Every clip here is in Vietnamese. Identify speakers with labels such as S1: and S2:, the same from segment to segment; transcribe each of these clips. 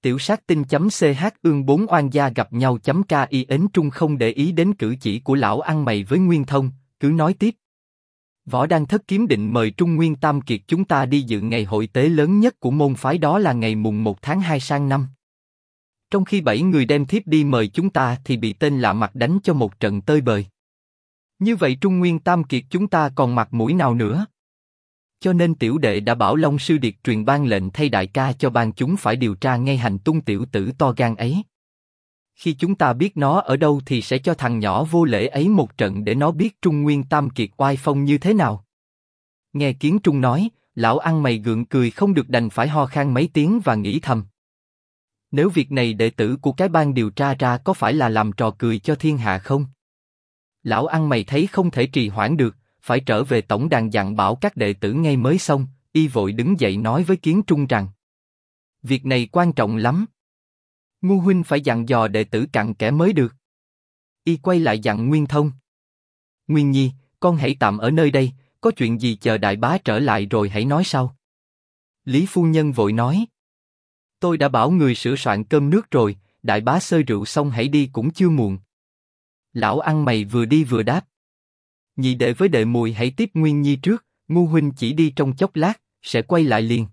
S1: Tiểu sát tinh.ch ương 4 oan gia gặp nhau.ki Ến Trung không để ý đến cử chỉ của lão ăn mày với Nguyên Thông, cứ nói tiếp. Võ Đăng Thất Kiếm định mời Trung Nguyên Tam Kiệt chúng ta đi dự ngày hội tế lớn nhất của môn phái, đó là ngày mùng 1 tháng 2 sang năm. Trong khi 7 người đem thiếp đi mời chúng ta thì bị tên lạ mặt đánh cho một trận tơi bời. Như vậy Trung Nguyên Tam Kiệt chúng ta còn mặt mũi nào nữa? Cho nên tiểu đệ đã bảo Long Sư Điệt truyền ban lệnh thay đại ca cho ban chúng phải điều tra ngay hành tung tiểu tử to gan ấy. Khi chúng ta biết nó ở đâu thì sẽ cho thằng nhỏ vô lễ ấy một trận để nó biết Trung Nguyên Tam Kiệt oai phong như thế nào. Nghe Kiến Trung nói, lão ăn mày gượng cười không được đành phải ho khan mấy tiếng và nghĩ thầm. Nếu việc này đệ tử của cái ban điều tra ra có phải là làm trò cười cho thiên hạ không? Lão ăn mày thấy không thể trì hoãn được, phải trở về tổng đàn dặn bảo các đệ tử ngay mới xong, y vội đứng dậy nói với Kiến Trung rằng: việc này quan trọng lắm. Ngu huynh phải dặn dò đệ tử cặn kẽ mới được. Y quay lại dặn Nguyên Thông: Nguyên Nhi, con hãy tạm ở nơi đây, có chuyện gì chờ đại bá trở lại rồi hãy nói sau. Lý phu nhân vội nói: tôi đã bảo người sửa soạn cơm nước rồi, đại bá xơi rượu xong hãy đi cũng chưa muộn. Lão ăn mày vừa đi vừa đáp: nhị đệ với đệ muội hãy tiếp Nguyên Nhi trước, ngu huynh chỉ đi trong chốc lát, sẽ quay lại liền.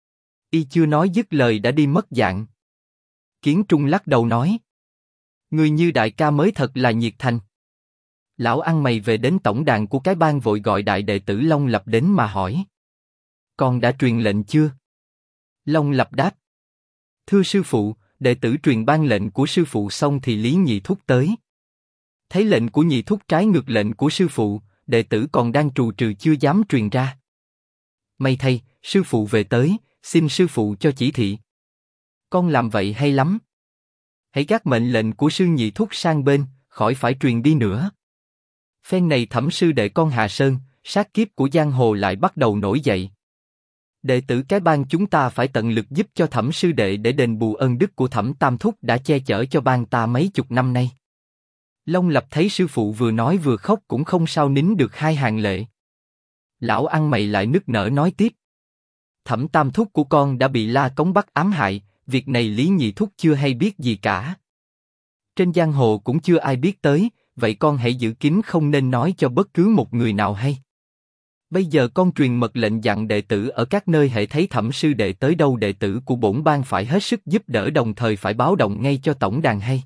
S1: Y chưa nói dứt lời đã đi mất dạng. Kiến Trung lắc đầu nói: người như đại ca mới thật là nhiệt thành. Lão ăn mày về đến tổng đàn của cái bang vội gọi đại đệ tử Long Lập đến mà hỏi: con đã truyền lệnh chưa? Long Lập đáp: thưa sư phụ, đệ tử truyền ban lệnh của sư phụ xong thì Lý Nhị Thúc tới. Thấy lệnh của Nhị Thúc trái ngược lệnh của sư phụ, đệ tử còn đang trù trừ chưa dám truyền ra. May thay, sư phụ về tới, xin sư phụ cho chỉ thị. Con làm vậy hay lắm. Hãy gác mệnh lệnh của sư Nhị Thúc sang bên, khỏi phải truyền đi nữa. Phen này Thẩm sư đệ con hạ sơn, sát kiếp của giang hồ lại bắt đầu nổi dậy. Đệ tử cái bang chúng ta phải tận lực giúp cho Thẩm sư đệ để đền bù ơn đức của Thẩm Tam Thúc đã che chở cho bang ta mấy chục năm nay. Long Lập thấy sư phụ vừa nói vừa khóc cũng không sao nín được hai hàng lệ. Lão ăn mày lại nức nở nói tiếp: Thẩm Tam Thúc của con đã bị La Cống bắt ám hại, việc này Lý Nhị Thúc chưa hay biết gì cả. Trên giang hồ cũng chưa ai biết tới, vậy con hãy giữ kín không nên nói cho bất cứ một người nào hay. Bây giờ con truyền mật lệnh dặn đệ tử ở các nơi hễ thấy Thẩm sư đệ tới đâu đệ tử của bổn bang phải hết sức giúp đỡ, đồng thời phải báo động ngay cho tổng đàn hay.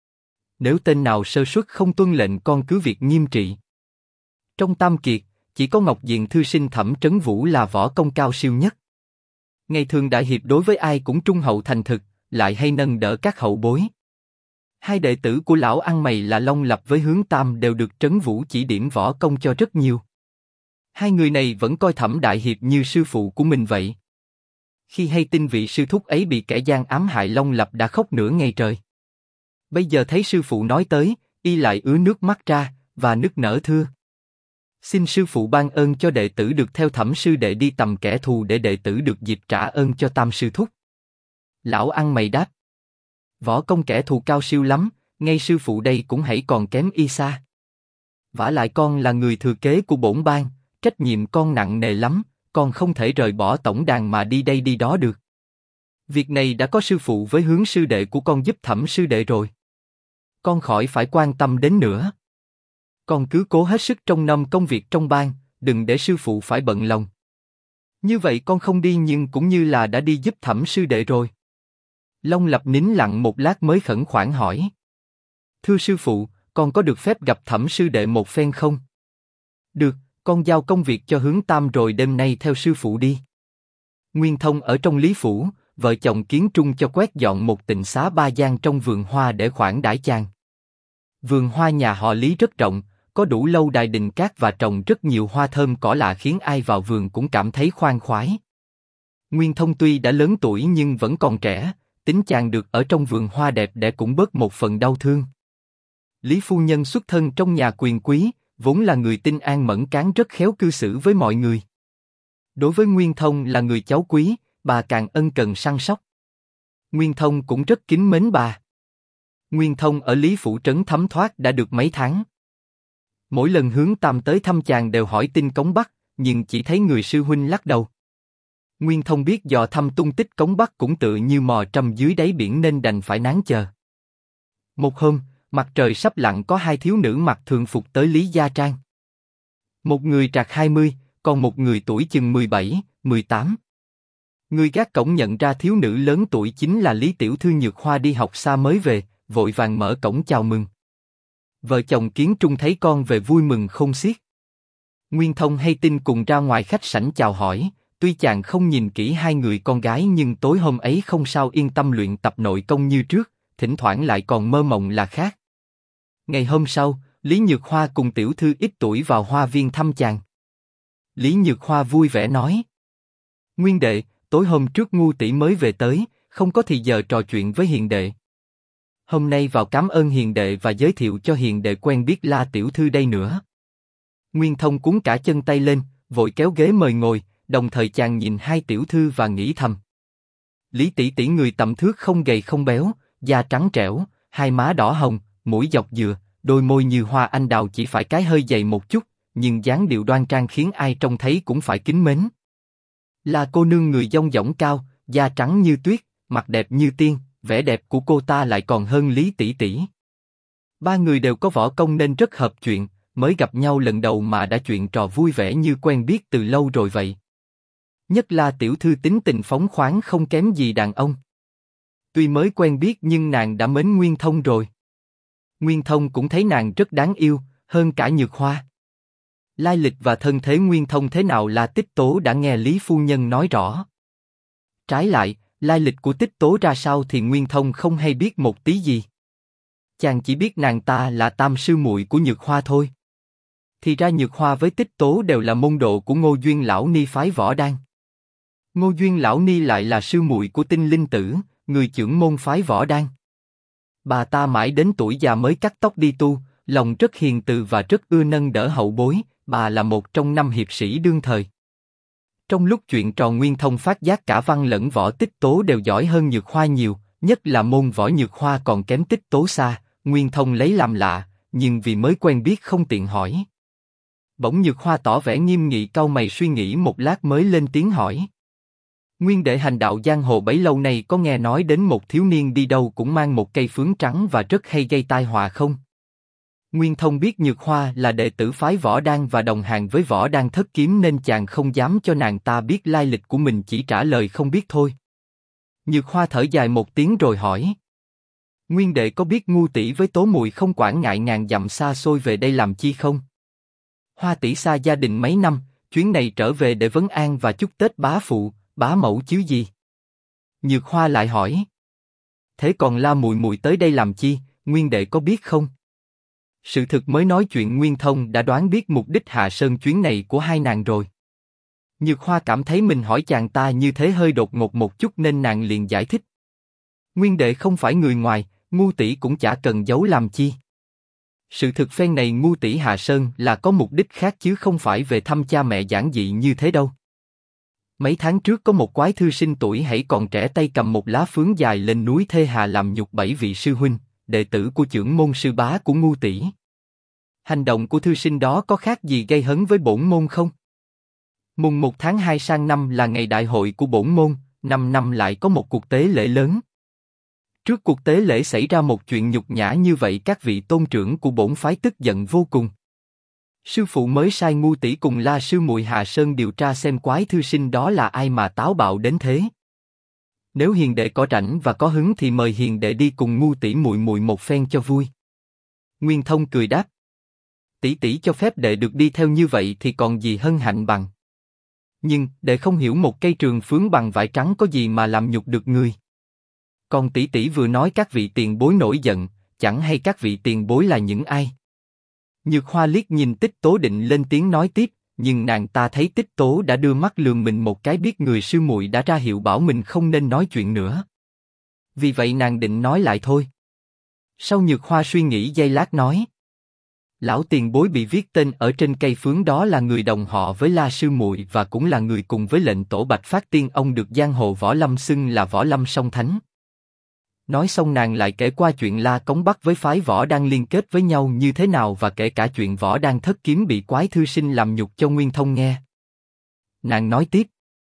S1: Nếu tên nào sơ suất không tuân lệnh con cứ việc nghiêm trị. Trong Tam Kiệt, chỉ có Ngọc Diện thư sinh Thẩm Trấn Vũ là võ công cao siêu nhất. Ngày thường đại hiệp đối với ai cũng trung hậu thành thực, lại hay nâng đỡ các hậu bối. Hai đệ tử của lão ăn mày là Long Lập với Hướng Tam đều được Trấn Vũ chỉ điểm võ công cho rất nhiều. Hai người này vẫn coi Thẩm đại hiệp như sư phụ của mình vậy. Khi hay tin vị sư thúc ấy bị kẻ gian ám hại, Long Lập đã khóc nửa ngày trời. Bây giờ thấy sư phụ nói tới, y lại ứa nước mắt ra và nức nở thưa: xin sư phụ ban ơn cho đệ tử được theo Thẩm sư đệ đi tầm kẻ thù để đệ tử được dịp trả ơn cho Tam sư thúc. Lão ăn mày đáp: võ công kẻ thù cao siêu lắm, ngay sư phụ đây cũng hãy còn kém y xa. Vả lại con là người thừa kế của bổn bang, trách nhiệm con nặng nề lắm, con không thể rời bỏ tổng đàn mà đi đây đi đó được. Việc này đã có sư phụ với Hướng sư đệ của con giúp Thẩm sư đệ rồi. Con khỏi phải quan tâm đến nữa. Con cứ cố hết sức trông nom công việc trong bang, đừng để sư phụ phải bận lòng. Như vậy con không đi nhưng cũng như là đã đi giúp Thẩm sư đệ rồi. Long Lập nín lặng một lát mới khẩn khoản hỏi: thưa sư phụ, con có được phép gặp Thẩm sư đệ một phen không? Được, con giao công việc cho Hướng Tam rồi đêm nay theo sư phụ đi. Nguyên Thông ở trong Lý phủ, vợ chồng Kiến Trung cho quét dọn một tịnh xá ba gian trong vườn hoa để khoản đãi chàng. Vườn hoa nhà họ Lý rất rộng, có đủ lâu đài đình cát và trồng rất nhiều hoa thơm cỏ lạ khiến ai vào vườn cũng cảm thấy khoan khoái. Nguyên Thông tuy đã lớn tuổi nhưng vẫn còn trẻ, tính chàng được ở trong vườn hoa đẹp để cũng bớt một phần đau thương. Lý phu nhân xuất thân trong nhà quyền quý, vốn là người tinh an mẫn cán rất khéo cư xử với mọi người. Đối với Nguyên Thông là người cháu quý, bà càng ân cần săn sóc. Nguyên Thông cũng rất kính mến bà. Nguyên Thông ở Lý phủ trấn thấm thoát đã được mấy tháng. Mỗi lần Hướng Tam tới thăm chàng đều hỏi tin Cống Bắc, nhưng chỉ thấy người sư huynh lắc đầu. Nguyên Thông biết dò thăm tung tích Cống Bắc cũng tự như mò trầm dưới đáy biển nên đành phải nán chờ. Một hôm, mặt trời sắp lặn có hai thiếu nữ mặc thường phục tới Lý Gia Trang. Một người trạc 20, còn một người tuổi chừng 17, 18. Người gác cổng nhận ra thiếu nữ lớn tuổi chính là Lý Tiểu Thư Nhược Hoa đi học xa mới về, vội vàng mở cổng chào mừng. Vợ chồng Kiến Trung thấy con về vui mừng không xiết. Nguyên Thông hay tin cùng ra ngoài khách sảnh chào hỏi, tuy chàng không nhìn kỹ hai người con gái nhưng tối hôm ấy không sao yên tâm luyện tập nội công như trước, thỉnh thoảng lại còn mơ mộng là khác. Ngày hôm sau, Lý Nhược Hoa cùng tiểu thư ít tuổi vào hoa viên thăm chàng. Lý Nhược Hoa vui vẻ nói: Nguyên đệ, tối hôm trước Ngu tỷ mới về tới, không có thì giờ trò chuyện với hiền đệ. Hôm nay vào cảm ơn hiền đệ và giới thiệu cho hiền đệ quen biết La tiểu thư đây nữa. Nguyên Thông cuốn cả chân tay lên, vội kéo ghế mời ngồi, đồng thời chàng nhìn hai tiểu thư và nghĩ thầm. Lý tỷ tỷ người tầm thước không gầy không béo, da trắng trẻo, hai má đỏ hồng, mũi dọc dừa, đôi môi như hoa anh đào chỉ phải cái hơi dày một chút, nhưng dáng điệu đoan trang khiến ai trông thấy cũng phải kính mến. Là cô nương người dong dỏng cao, da trắng như tuyết, mặt đẹp như tiên, vẻ đẹp của cô ta lại còn hơn Lý tỷ tỷ. Ba người đều có võ công nên rất hợp chuyện, mới gặp nhau lần đầu mà đã chuyện trò vui vẻ như quen biết từ lâu rồi vậy. Nhất là tiểu thư tính tình phóng khoáng không kém gì đàn ông. Tuy mới quen biết nhưng nàng đã mến Nguyên Thông rồi. Nguyên Thông cũng thấy nàng rất đáng yêu, hơn cả Nhược Hoa. Lai lịch và thân thế Nguyên Thông thế nào là Tích Tố đã nghe Lý phu nhân nói rõ. Trái lại, lai lịch của Tích Tố ra sao thì Nguyên Thông không hay biết một tí gì. Chàng chỉ biết nàng ta là tam sư muội của Nhược Hoa thôi. Thì ra Nhược Hoa với Tích Tố đều là môn đồ của Ngô Duyên Lão Ni phái Võ Đan. Ngô Duyên Lão Ni lại là sư muội của Tinh Linh Tử, người trưởng môn phái Võ Đan. Bà ta mãi đến tuổi già mới cắt tóc đi tu, lòng rất hiền từ và rất ưa nâng đỡ hậu bối, bà là một trong 5 hiệp sĩ đương thời. Trong lúc chuyện trò Nguyên Thông phát giác cả văn lẫn võ Tích Tố đều giỏi hơn Nhược Hoa nhiều, nhất là môn võ Nhược Hoa còn kém Tích Tố xa, Nguyên Thông lấy làm lạ, nhưng vì mới quen biết không tiện hỏi. Bỗng Nhược Hoa tỏ vẻ nghiêm nghị cau mày suy nghĩ một lát mới lên tiếng hỏi. Nguyên đệ hành đạo giang hồ bấy lâu nay có nghe nói đến một thiếu niên đi đâu cũng mang một cây phướng trắng và rất hay gây tai họa không? Nguyên Thông biết Nhược Hoa là đệ tử phái Võ Đan và đồng hàng với Võ Đan thất kiếm nên chàng không dám cho nàng ta biết lai lịch của mình, chỉ trả lời không biết thôi. Nhược Hoa thở dài một tiếng rồi hỏi. Nguyên đệ có biết Ngu tỷ với Tố muội không quản ngại ngàn dặm xa xôi về đây làm chi không? Hoa tỷ xa gia đình mấy năm, chuyến này trở về để vấn an và chúc Tết bá phụ, bá mẫu chứ gì? Nhược Hoa lại hỏi. Thế còn La muội muội tới đây làm chi, Nguyên đệ có biết không? Sự thực mới nói chuyện Nguyên Thông đã đoán biết mục đích hạ sơn chuyến này của hai nàng rồi. Nhược Hoa cảm thấy mình hỏi chàng ta như thế hơi đột ngột một chút nên nàng liền giải thích. Nguyên đệ không phải người ngoài, Ngu tỷ cũng chả cần giấu làm chi. Sự thực phen này Ngu tỷ hạ sơn là có mục đích khác chứ không phải về thăm cha mẹ giản dị như thế đâu. Mấy tháng trước có một quái thư sinh tuổi hãy còn trẻ tay cầm một lá phướng dài lên núi Thê Hà làm nhục 7 vị sư huynh, đệ tử của trưởng môn sư bá của Ngu tỷ. Hành động của thư sinh đó có khác gì gây hấn với bổn môn không? Mùng 1 tháng 2 sang năm là ngày đại hội của bổn môn, 5 năm lại có một cuộc tế lễ lớn. Trước cuộc tế lễ xảy ra một chuyện nhục nhã như vậy, các vị tôn trưởng của bổn phái tức giận vô cùng. Sư phụ mới sai Ngu tỷ cùng La sư muội hạ sơn điều tra xem quái thư sinh đó là ai mà táo bạo đến thế. Nếu hiền đệ có rảnh và có hứng thì mời hiền đệ đi cùng Ngu tỷ muội muội một phen cho vui. Nguyên Thông cười đáp. Tỷ tỷ cho phép đệ được đi theo như vậy thì còn gì hân hạnh bằng. Nhưng đệ không hiểu một cây trường phướng bằng vải trắng có gì mà làm nhục được người. Còn tỷ tỷ vừa nói các vị tiền bối nổi giận, chẳng hay các vị tiền bối là những ai. Nhược Hoa liếc nhìn Tích Tố định lên tiếng nói tiếp, nhưng nàng ta thấy Tích Tố đã đưa mắt lườm mình một cái, biết người sư muội đã ra hiệu bảo mình không nên nói chuyện nữa. Vì vậy nàng định nói lại thôi. Sau Nhược Hoa suy nghĩ giây lát nói. Lão tiền bối bị viết tên ở trên cây phướng đó là người đồng họ với La sư muội và cũng là người cùng với lệnh tổ Bạch Phát Tiên ông được giang hồ võ lâm xưng là Võ Lâm Song Thánh. Nói xong nàng lại kể qua chuyện La Cống Bắc với phái Võ Đan liên kết với nhau như thế nào và kể cả chuyện Võ Đan thất kiếm bị quái thư sinh làm nhục cho Nguyên Thông nghe. Nàng nói tiếp.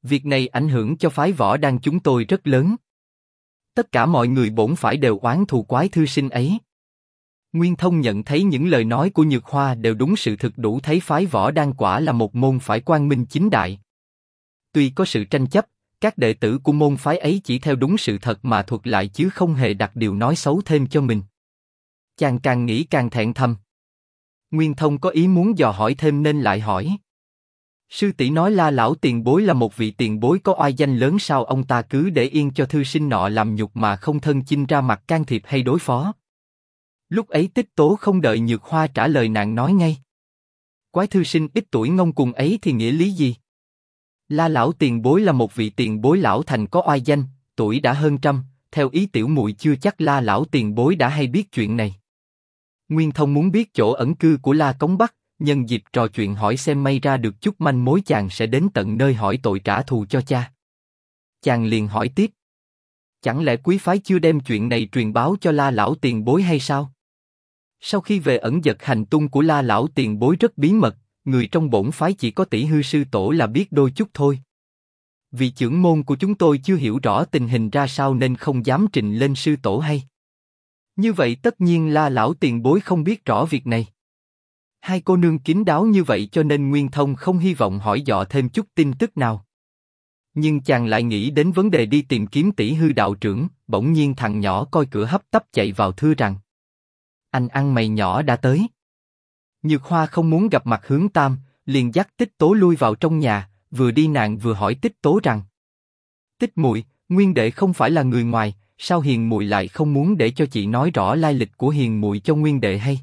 S1: Việc này ảnh hưởng cho phái Võ Đăng chúng tôi rất lớn. Tất cả mọi người bổn phải đều oán thù quái thư sinh ấy. Nguyên Thông nhận thấy những lời nói của Nhược Hoa đều đúng sự thực, đủ thấy phái Võ Đăng quả là một môn phái quang minh chính đại. Tuy có sự tranh chấp, các đệ tử của môn phái ấy chỉ theo đúng sự thật mà thuật lại chứ không hề đặt điều nói xấu thêm cho mình. Chàng càng nghĩ càng thẹn thầm. Nguyên Thông có ý muốn dò hỏi thêm nên lại hỏi. Sư tỷ nói La lão tiền bối là một vị tiền bối có oai danh lớn, sao ông ta cứ để yên cho thư sinh nọ làm nhục mà không thân chinh ra mặt can thiệp hay đối phó? Lúc ấy Tích Tố không đợi Nhược Hoa trả lời, nàng nói ngay. Quái thư sinh ít tuổi ngông cuồng ấy thì nghĩa lý gì? La lão tiền bối là một vị tiền bối lão thành có oai danh, tuổi đã hơn trăm, theo ý tiểu muội chưa chắc La lão tiền bối đã hay biết chuyện này. Nguyên Thông muốn biết chỗ ẩn cư của La Cống Bắc, nhân dịp trò chuyện hỏi xem may ra được chút manh mối chàng sẽ đến tận nơi hỏi tội trả thù cho cha. Chàng liền hỏi tiếp. Chẳng lẽ quý phái chưa đem chuyện này truyền báo cho La lão tiền bối hay sao? Sau khi về ẩn dật hành tung của La lão tiền bối rất bí mật, người trong bổn phái chỉ có Tỷ Hư sư tổ là biết đôi chút thôi. Vị trưởng môn của chúng tôi chưa hiểu rõ tình hình ra sao nên không dám trình lên sư tổ hay. Như vậy tất nhiên La lão tiền bối không biết rõ việc này. Hai cô nương kín đáo như vậy cho nên Nguyên Thông không hy vọng hỏi dò thêm chút tin tức nào. Nhưng chàng lại nghĩ đến vấn đề đi tìm kiếm Tỷ Hư đạo trưởng, bỗng nhiên thằng nhỏ coi cửa hấp tấp chạy vào thưa rằng. Anh ăn mày nhỏ đã tới. Nhược Hoa không muốn gặp mặt Hướng Tam, liền dắt Tích Tố lui vào trong nhà, vừa đi nàng vừa hỏi Tích Tố rằng. Tích muội, Nguyên đệ không phải là người ngoài, sao Hiền muội lại không muốn để cho chị nói rõ lai lịch của Hiền muội cho Nguyên đệ hay?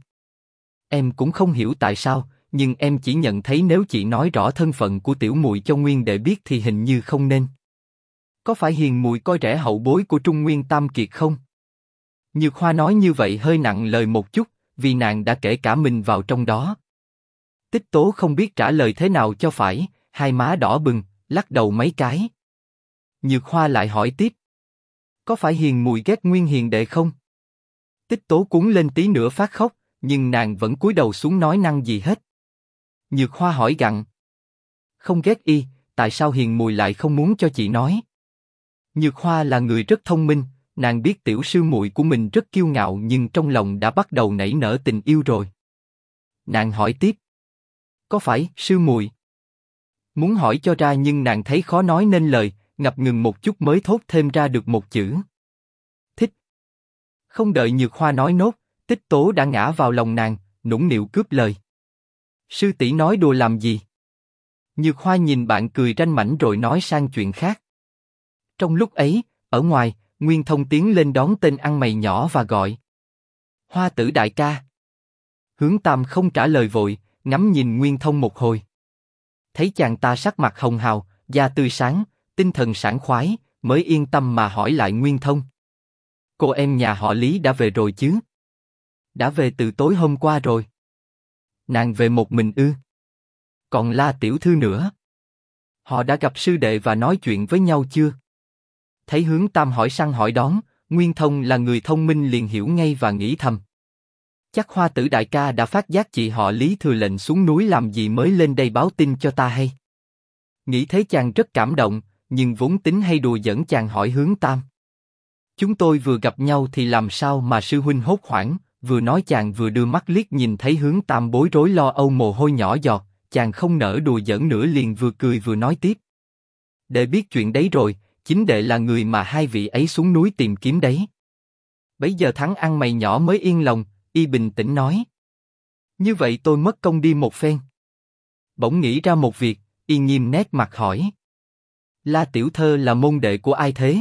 S1: Em cũng không hiểu tại sao, nhưng em chỉ nhận thấy nếu chị nói rõ thân phận của tiểu muội cho Nguyên đệ biết thì hình như không nên. Có phải Hiền muội coi rẻ hậu bối của Trung Nguyên Tam Kiệt không? Nhược Hoa nói như vậy hơi nặng lời một chút, vì nàng đã kể cả mình vào trong đó. Tích Tố không biết trả lời thế nào cho phải, hai má đỏ bừng, lắc đầu mấy cái. Nhược Hoa lại hỏi tiếp. Có phải Hiền muội ghét Nguyên hiền đệ không? Tích Tố cuống lên tí nữa phát khóc, nhưng nàng vẫn cúi đầu xuống nói năng gì hết. Nhược Hoa hỏi gặng. Không ghét y, tại sao Hiền muội lại không muốn cho chị nói? Nhược Hoa là người rất thông minh, nàng biết tiểu sư muội của mình rất kiêu ngạo nhưng trong lòng đã bắt đầu nảy nở tình yêu rồi. Nàng hỏi tiếp. Có phải, sư muội? Muốn hỏi cho ra nhưng nàng thấy khó nói nên lời, ngập ngừng một chút mới thốt thêm ra được một chữ. Thích. Không đợi Nhược Hoa nói nốt, Tích Tố đã ngã vào lòng nàng, nũng nịu cướp lời. Sư tỷ nói đùa làm gì? Nhược Hoa nhìn bạn cười ranh mãnh rồi nói sang chuyện khác. Trong lúc ấy, ở ngoài, Nguyên Thông tiến lên đón tên ăn mày nhỏ và gọi. Hoa tử đại ca. Hướng Tam không trả lời vội, ngắm nhìn Nguyên Thông một hồi. Thấy chàng ta sắc mặt hồng hào, da tươi sáng, tinh thần sảng khoái, mới yên tâm mà hỏi lại Nguyên Thông. Cô em nhà họ Lý đã về rồi chứ? Đã về từ tối hôm qua rồi. Nàng về một mình ư? Còn La tiểu thư nữa? Họ đã gặp sư đệ và nói chuyện với nhau chưa? Thấy Hướng Tam hỏi săn hỏi đón, Nguyên Thông là người thông minh liền hiểu ngay và nghĩ thầm. Chắc Hoa tử đại ca đã phát giác chị họ Lý thừa lệnh xuống núi làm gì mới lên đây báo tin cho ta hay. Nghĩ thế chàng rất cảm động, nhưng vốn tính hay đùa giỡn chàng hỏi Hướng Tam. Chúng tôi vừa gặp nhau thì làm sao mà sư huynh hốt hoảng, vừa nói chàng vừa đưa mắt liếc nhìn thấy Hướng Tam bối rối lo âu mồ hôi nhỏ giọt, chàng không nỡ đùa giỡn nữa liền vừa cười vừa nói tiếp. Để biết chuyện đấy rồi, chính đệ là người mà hai vị ấy xuống núi tìm kiếm đấy. Bấy giờ thắng ăn mày nhỏ mới yên lòng, y bình tĩnh nói. Như vậy tôi mất công đi một phen. Bỗng nghĩ ra một việc, y nghiêm nét mặt hỏi. La tiểu thơ là môn đệ của ai thế?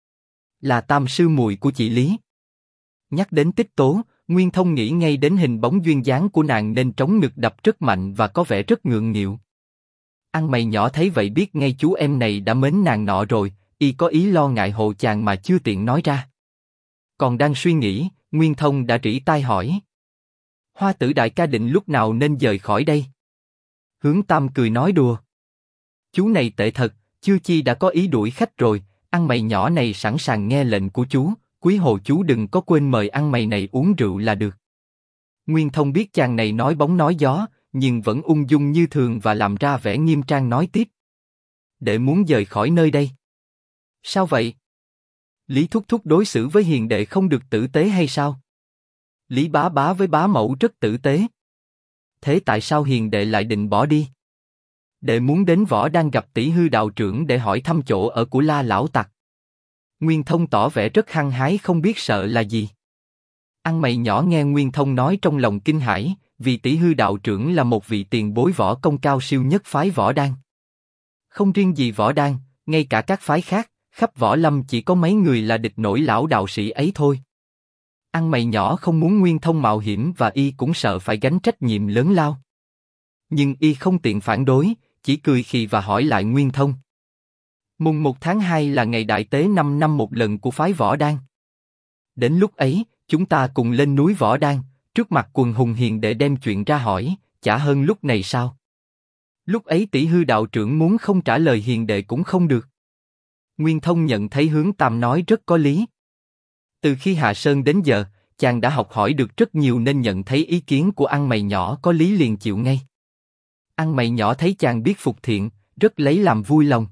S1: Là tam sư muội của chị Lý. Nhắc đến Tích Tố, Nguyên Thông nghĩ ngay đến hình bóng duyên dáng của nàng nên trống ngực đập rất mạnh và có vẻ rất ngượng nghịu. Ăn mày nhỏ thấy vậy biết ngay chú em này đã mến nàng nọ rồi, y có ý lo ngại hộ chàng mà chưa tiện nói ra. Còn đang suy nghĩ, Nguyên Thông đã rỉ tai hỏi. Hoa tử đại ca định lúc nào nên dời khỏi đây? Hướng Tam cười nói đùa. Chú này tệ thật, chưa chi đã có ý đuổi khách rồi, ăn mày nhỏ này sẵn sàng nghe lệnh của chú, quý hồ chú đừng có quên mời ăn mày này uống rượu là được. Nguyên Thông biết chàng này nói bóng nói gió, nhưng vẫn ung dung như thường và làm ra vẻ nghiêm trang nói tiếp. đệ muốn dời khỏi nơi đây. Sao vậy? Lý Thúc Thúc đối xử với hiền đệ không được tử tế hay sao? Lý Bá Bá với bá mẫu rất tử tế. Thế tại sao hiền đệ lại định bỏ đi? Đệ muốn đến Võ Đăng gặp Tỷ Hư đạo trưởng để hỏi thăm chỗ ở của La lão tặc. Nguyên Thông tỏ vẻ rất hăng hái không biết sợ là gì. Ăn mày nhỏ nghe Nguyên Thông nói trong lòng kinh hãi, vì Tỷ Hư đạo trưởng là một vị tiền bối võ công cao siêu nhất phái Võ Đăng. Không riêng gì Võ Đăng, ngay cả các phái khác, khắp Võ Lâm chỉ có mấy người là địch nổi lão đạo sĩ ấy thôi. Ăn mày nhỏ không muốn Nguyên Thông mạo hiểm và y cũng sợ phải gánh trách nhiệm lớn lao. Nhưng y không tiện phản đối, chỉ cười khì và hỏi lại Nguyên Thông. Mùng 1 tháng 2 là ngày đại tế 5 năm một lần của phái Võ Đăng. Đến lúc ấy, chúng ta cùng lên núi Võ Đăng, trước mặt quần hùng hiền để đem chuyện ra hỏi, chả hơn lúc này sao? Lúc ấy Tỷ Hư đạo trưởng muốn không trả lời hiền đệ cũng không được. Nguyên Thông nhận thấy Hướng Tam nói rất có lý. Từ khi hạ sơn đến giờ, chàng đã học hỏi được rất nhiều nên nhận thấy ý kiến của ăn mày nhỏ có lý liền chịu ngay. Ăn mày nhỏ thấy chàng biết phục thiện, rất lấy làm vui lòng.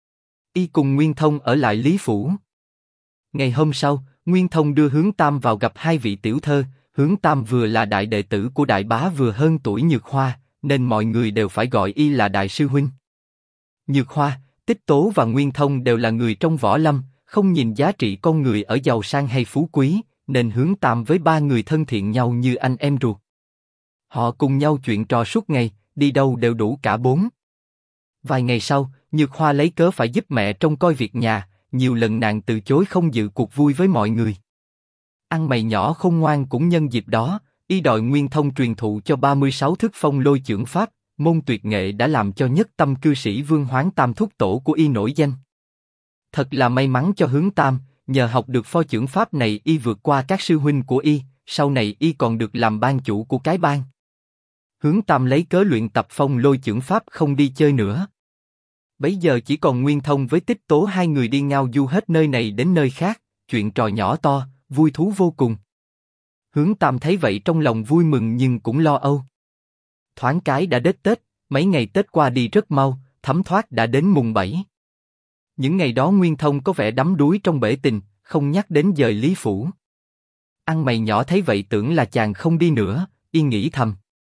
S1: Y cùng Nguyên Thông ở lại Lý Phủ. Ngày hôm sau, Nguyên Thông đưa Hướng Tam vào gặp hai vị tiểu thơ. Hướng Tam vừa là đại đệ tử của đại bá vừa hơn tuổi Nhược Hoa, nên mọi người đều phải gọi y là đại sư huynh. Nhược Hoa, Tích Tố và Nguyên Thông đều là người trong võ lâm, không nhìn giá trị con người ở giàu sang hay phú quý, nên Hướng Tam với ba người thân thiện nhau như anh em ruột. Họ cùng nhau chuyện trò suốt ngày, đi đâu đều đủ cả bốn. Vài ngày sau, Nhược Hoa lấy cớ phải giúp mẹ trông coi việc nhà, nhiều lần nàng từ chối không dự cuộc vui với mọi người. Ăn mày nhỏ khôn ngoan cũng nhân dịp đó, y đòi Nguyên Thông truyền thụ cho 36 thức phong lôi chưởng pháp, môn tuyệt nghệ đã làm cho nhất tâm cư sĩ Vương Hoán Tam thúc tổ của y nổi danh. Thật là may mắn cho Hướng Tam, nhờ học được phó chưởng pháp này y vượt qua các sư huynh của y, sau này y còn được làm ban chủ của cái bang. Hướng Tam lấy cớ luyện tập phong lôi chưởng pháp không đi chơi nữa. Bấy giờ chỉ còn Nguyên Thông với Tích Tố hai người đi ngao du hết nơi này đến nơi khác, chuyện trò nhỏ to, vui thú vô cùng. Hướng Tam thấy vậy trong lòng vui mừng nhưng cũng lo âu. Thoáng cái đã đến Tết, mấy ngày Tết qua đi rất mau, thấm thoát đã đến mùng 7. Những ngày đó Nguyên Thông có vẻ đắm đuối trong bể tình, không nhắc đến dời Lý Phủ. Ăn mày nhỏ thấy vậy tưởng là chàng không đi nữa, y nghĩ thầm.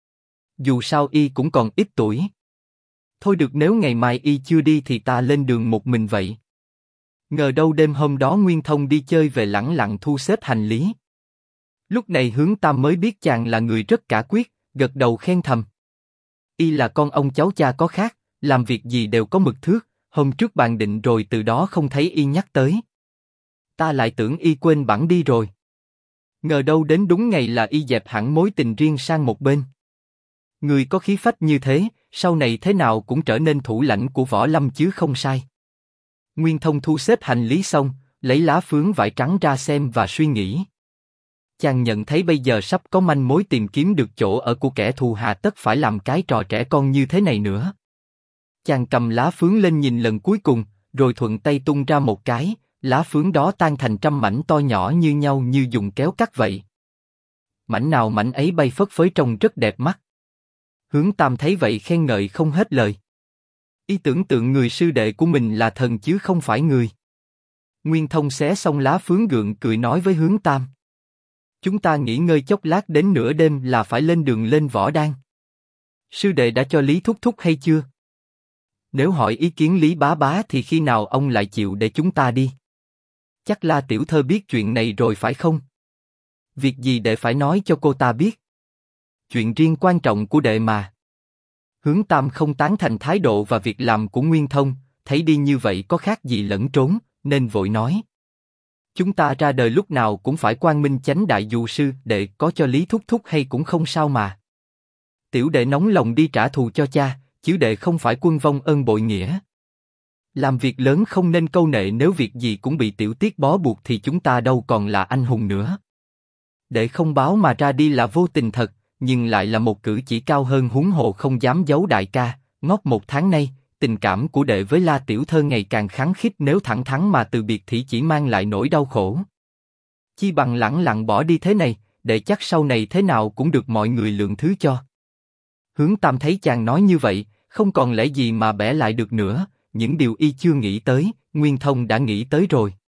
S1: Dù sao y cũng còn ít tuổi. Thôi được nếu ngày mai y chưa đi thì ta lên đường một mình vậy. Ngờ đâu đêm hôm đó Nguyên Thông đi chơi về lẳng lặng thu xếp hành lý. Lúc này Hướng Tam mới biết chàng là người rất cả quyết, gật đầu khen thầm. Y là con ông cháu cha có khác, làm việc gì đều có mực thước, hôm trước bàn định rồi từ đó không thấy y nhắc tới. Ta lại tưởng y quên bẵng đi rồi. Ngờ đâu đến đúng ngày là y dẹp hẳn mối tình riêng sang một bên. Người có khí phách như thế, sau này thế nào cũng trở nên thủ lãnh của võ lâm chứ không sai. Nguyên Thông thu xếp hành lý xong, lấy lá phướng vải trắng ra xem và suy nghĩ. Chàng nhận thấy bây giờ sắp có manh mối tìm kiếm được chỗ ở của kẻ thù, hà tất phải làm cái trò trẻ con như thế này nữa. Chàng cầm lá phướng lên nhìn lần cuối cùng, rồi thuận tay tung ra một cái, lá phướng đó tan thành trăm mảnh to nhỏ như nhau như dùng kéo cắt vậy. Mảnh nào mảnh ấy bay phất phới trông rất đẹp mắt. Hướng Tam thấy vậy khen ngợi không hết lời. Y tưởng tượng người sư đệ của mình là thần chứ không phải người. Nguyên Thông xé xong lá phướng gượng cười nói với Hướng Tam. Chúng ta nghỉ ngơi chốc lát đến nửa đêm là phải lên đường lên Võ Đăng. Sư đệ đã cho Lý Thúc Thúc hay chưa? Nếu hỏi ý kiến Lý Bá Bá thì khi nào ông lại chịu để chúng ta đi? Chắc là tiểu thơ biết chuyện này rồi phải không? Việc gì đệ phải nói cho cô ta biết? Chuyện riêng quan trọng của đệ mà. Hướng Tam không tán thành thái độ và việc làm của Nguyên Thông, thấy đi như vậy có khác gì lẫn trốn, nên vội nói. Chúng ta ra đời lúc nào cũng phải quang minh chánh đại, dù sư đệ có cho Lý Thúc Thúc hay cũng không sao mà. Tiểu đệ nóng lòng đi trả thù cho cha, chứ đệ không phải quân vong ơn bội nghĩa. Làm việc lớn không nên câu nệ, nếu việc gì cũng bị tiểu tiết bó buộc thì chúng ta đâu còn là anh hùng nữa. Đệ không báo mà ra đi là vô tình thật, nhưng lại là một cử chỉ cao hơn, huống hồ không dám giấu đại ca. Ngót 1 tháng nay, tình cảm của đệ với La tiểu thơ ngày càng khăng khít, nếu thẳng thắn mà từ biệt thì chỉ mang lại nỗi đau khổ. Chi bằng lẳng lặng bỏ đi thế này, đệ chắc sau này thế nào cũng được mọi người lượng thứ cho. Hướng Tam thấy chàng nói như vậy, không còn lẽ gì mà bẻ lại được nữa, những điều y chưa nghĩ tới, Nguyên Thông đã nghĩ tới rồi.